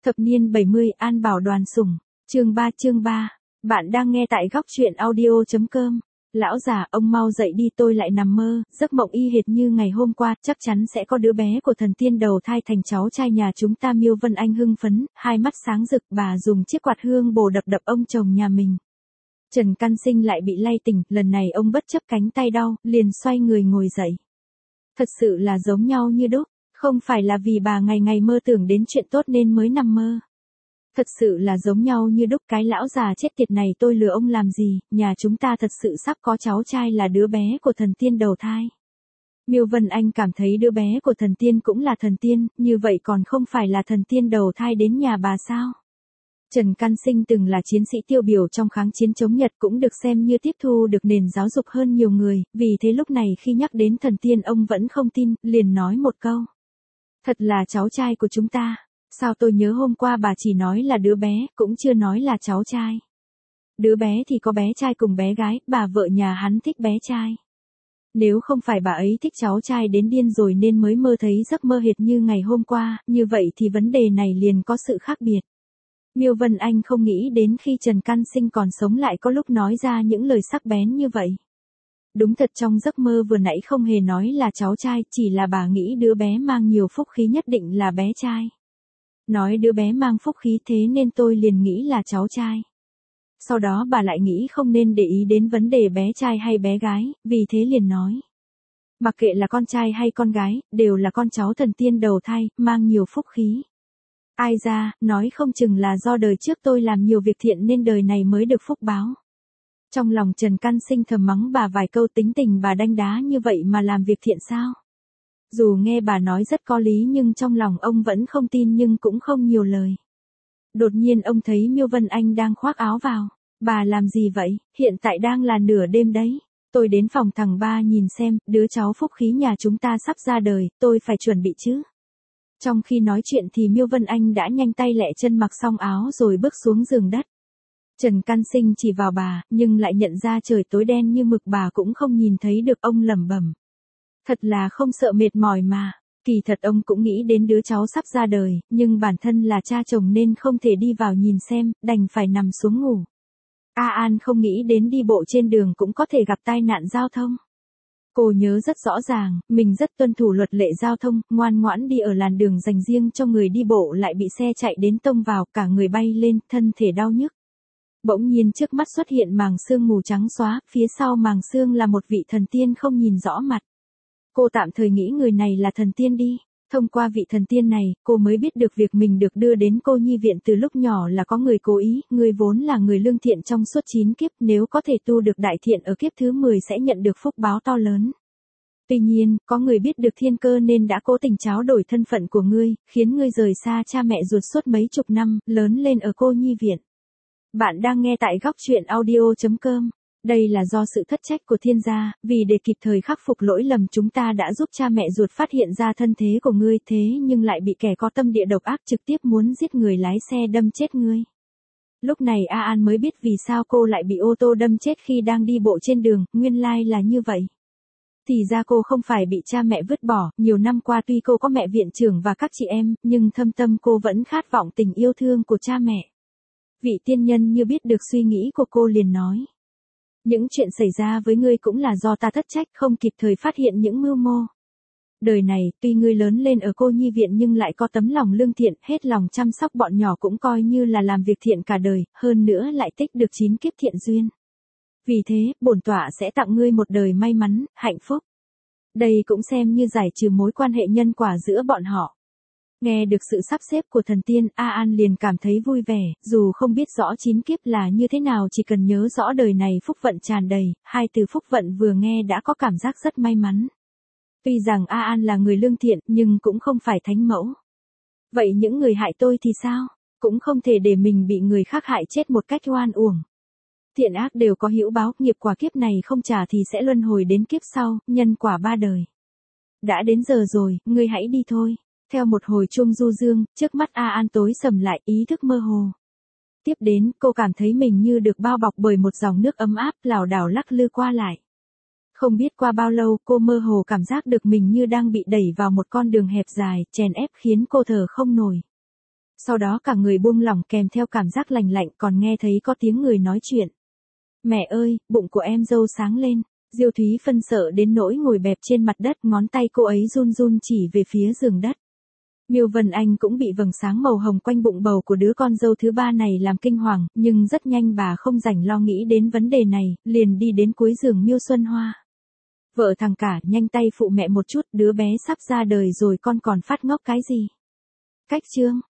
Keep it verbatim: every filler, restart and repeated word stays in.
Thập niên bảy mươi An Bảo đoàn sủng. Chương ba chương ba. Bạn đang nghe tại góc truyện audio.com. Lão già, ông mau dậy đi, tôi lại nằm mơ, giấc mộng y hệt như ngày hôm qua, chắc chắn sẽ có đứa bé của thần tiên đầu thai thành cháu trai nhà chúng ta. Miêu Vân Anh hưng phấn, hai mắt sáng rực, bà dùng chiếc quạt hương bồ đập đập ông chồng nhà mình. Trần Căn Sinh lại bị lay tỉnh, lần này ông bất chấp cánh tay đau, liền xoay người ngồi dậy. Thật sự là giống nhau như đúc, không phải là vì bà ngày ngày mơ tưởng đến chuyện tốt nên mới nằm mơ. Thật sự là giống nhau như đúc, cái lão già chết tiệt này tôi lừa ông làm gì, nhà chúng ta thật sự sắp có cháu trai là đứa bé của thần tiên đầu thai. Miêu Vân Anh cảm thấy đứa bé của thần tiên cũng là thần tiên, như vậy còn không phải là thần tiên đầu thai đến nhà bà sao? Trần Căn Sinh từng là chiến sĩ tiêu biểu trong kháng chiến chống Nhật, cũng được xem như tiếp thu được nền giáo dục hơn nhiều người, vì thế lúc này khi nhắc đến thần tiên ông vẫn không tin, liền nói một câu. Thật là cháu trai của chúng ta. Sao tôi nhớ hôm qua bà chỉ nói là đứa bé, cũng chưa nói là cháu trai. Đứa bé thì có bé trai cùng bé gái, bà vợ nhà hắn thích bé trai. Nếu không phải bà ấy thích cháu trai đến điên rồi nên mới mơ thấy giấc mơ hệt như ngày hôm qua, như vậy thì vấn đề này liền có sự khác biệt. Miêu Vân Anh không nghĩ đến khi Trần Căn Sinh còn sống lại có lúc nói ra những lời sắc bén như vậy. Đúng thật, trong giấc mơ vừa nãy không hề nói là cháu trai, chỉ là bà nghĩ đứa bé mang nhiều phúc khí nhất định là bé trai. Nói đứa bé mang phúc khí thế nên tôi liền nghĩ là cháu trai. Sau đó bà lại nghĩ không nên để ý đến vấn đề bé trai hay bé gái, vì thế liền nói. Mặc kệ là con trai hay con gái, đều là con cháu thần tiên đầu thai, mang nhiều phúc khí. Ai ra, nói không chừng là do đời trước tôi làm nhiều việc thiện nên đời này mới được phúc báo. Trong lòng Trần Căn Sinh thầm mắng bà vài câu, tính tình bà đanh đá như vậy mà làm việc thiện sao? Dù nghe bà nói rất có lý nhưng trong lòng ông vẫn không tin nhưng cũng không nhiều lời. Đột nhiên ông thấy Miêu Vân Anh đang khoác áo vào. Bà làm gì vậy, hiện tại đang là nửa đêm đấy. Tôi đến phòng thằng ba nhìn xem, đứa cháu phúc khí nhà chúng ta sắp ra đời, tôi phải chuẩn bị chứ. Trong khi nói chuyện thì Miêu Vân Anh đã nhanh tay lẹ chân mặc xong áo rồi bước xuống giường đất. Trần Căn Sinh chỉ vào bà, nhưng lại nhận ra trời tối đen như mực bà cũng không nhìn thấy được, ông lẩm bẩm. Thật là không sợ mệt mỏi mà, kỳ thật ông cũng nghĩ đến đứa cháu sắp ra đời, nhưng bản thân là cha chồng nên không thể đi vào nhìn xem, đành phải nằm xuống ngủ. A An không nghĩ đến đi bộ trên đường cũng có thể gặp tai nạn giao thông. Cô nhớ rất rõ ràng, mình rất tuân thủ luật lệ giao thông, ngoan ngoãn đi ở làn đường dành riêng cho người đi bộ lại bị xe chạy đến tông vào, cả người bay lên, thân thể đau nhức. Bỗng nhiên trước mắt xuất hiện màng sương mù trắng xóa, phía sau màng sương là một vị thần tiên không nhìn rõ mặt. Cô tạm thời nghĩ người này là thần tiên đi. Thông qua vị thần tiên này, cô mới biết được việc mình được đưa đến cô nhi viện từ lúc nhỏ là có người cố ý, người vốn là người lương thiện trong suốt chín kiếp, nếu có thể tu được đại thiện ở kiếp thứ mười sẽ nhận được phúc báo to lớn. Tuy nhiên, có người biết được thiên cơ nên đã cố tình tráo đổi thân phận của ngươi, khiến ngươi rời xa cha mẹ ruột suốt mấy chục năm, lớn lên ở cô nhi viện. Bạn đang nghe tại góc truyện audio.com. Đây là do sự thất trách của thiên gia, vì để kịp thời khắc phục lỗi lầm chúng ta đã giúp cha mẹ ruột phát hiện ra thân thế của ngươi, thế nhưng lại bị kẻ có tâm địa độc ác trực tiếp muốn giết người lái xe đâm chết ngươi. Lúc này A An mới biết vì sao cô lại bị ô tô đâm chết khi đang đi bộ trên đường, nguyên lai là như vậy. Thì ra cô không phải bị cha mẹ vứt bỏ, nhiều năm qua tuy cô có mẹ viện trưởng và các chị em, nhưng thâm tâm cô vẫn khát vọng tình yêu thương của cha mẹ. Vị tiên nhân như biết được suy nghĩ của cô liền nói. Những chuyện xảy ra với ngươi cũng là do ta thất trách, không kịp thời phát hiện những mưu mô. Đời này, tuy ngươi lớn lên ở cô nhi viện nhưng lại có tấm lòng lương thiện, hết lòng chăm sóc bọn nhỏ cũng coi như là làm việc thiện cả đời, hơn nữa lại tích được chín kiếp thiện duyên. Vì thế, bổn tọa sẽ tặng ngươi một đời may mắn, hạnh phúc. Đây cũng xem như giải trừ mối quan hệ nhân quả giữa bọn họ. Nghe được sự sắp xếp của thần tiên, A An liền cảm thấy vui vẻ, dù không biết rõ chín kiếp là như thế nào, chỉ cần nhớ rõ đời này phúc vận tràn đầy, hai từ phúc vận vừa nghe đã có cảm giác rất may mắn. Tuy rằng A An là người lương thiện, nhưng cũng không phải thánh mẫu. Vậy những người hại tôi thì sao? Cũng không thể để mình bị người khác hại chết một cách oan uổng. Thiện ác đều có hữu báo, nghiệp quả kiếp này không trả thì sẽ luân hồi đến kiếp sau, nhân quả ba đời. Đã đến giờ rồi, ngươi hãy đi thôi. Theo một hồi chuông du dương, trước mắt A An tối sầm lại, ý thức mơ hồ. Tiếp đến, cô cảm thấy mình như được bao bọc bởi một dòng nước ấm áp, lảo đảo lắc lư qua lại. Không biết qua bao lâu, cô mơ hồ cảm giác được mình như đang bị đẩy vào một con đường hẹp dài, chèn ép khiến cô thở không nổi. Sau đó cả người buông lỏng kèm theo cảm giác lành lạnh, còn nghe thấy có tiếng người nói chuyện. Mẹ ơi, bụng của em dâu sáng lên. Diêu Thúy Phân sợ đến nỗi ngồi bẹp trên mặt đất, ngón tay cô ấy run run chỉ về phía giường đất. Miêu Vân Anh cũng bị vầng sáng màu hồng quanh bụng bầu của đứa con dâu thứ ba này làm kinh hoàng, nhưng rất nhanh bà không rảnh lo nghĩ đến vấn đề này, liền đi đến cuối giường Miêu Xuân Hoa. Vợ thằng cả, nhanh tay phụ mẹ một chút, đứa bé sắp ra đời rồi con còn phát ngốc cái gì? Cách chương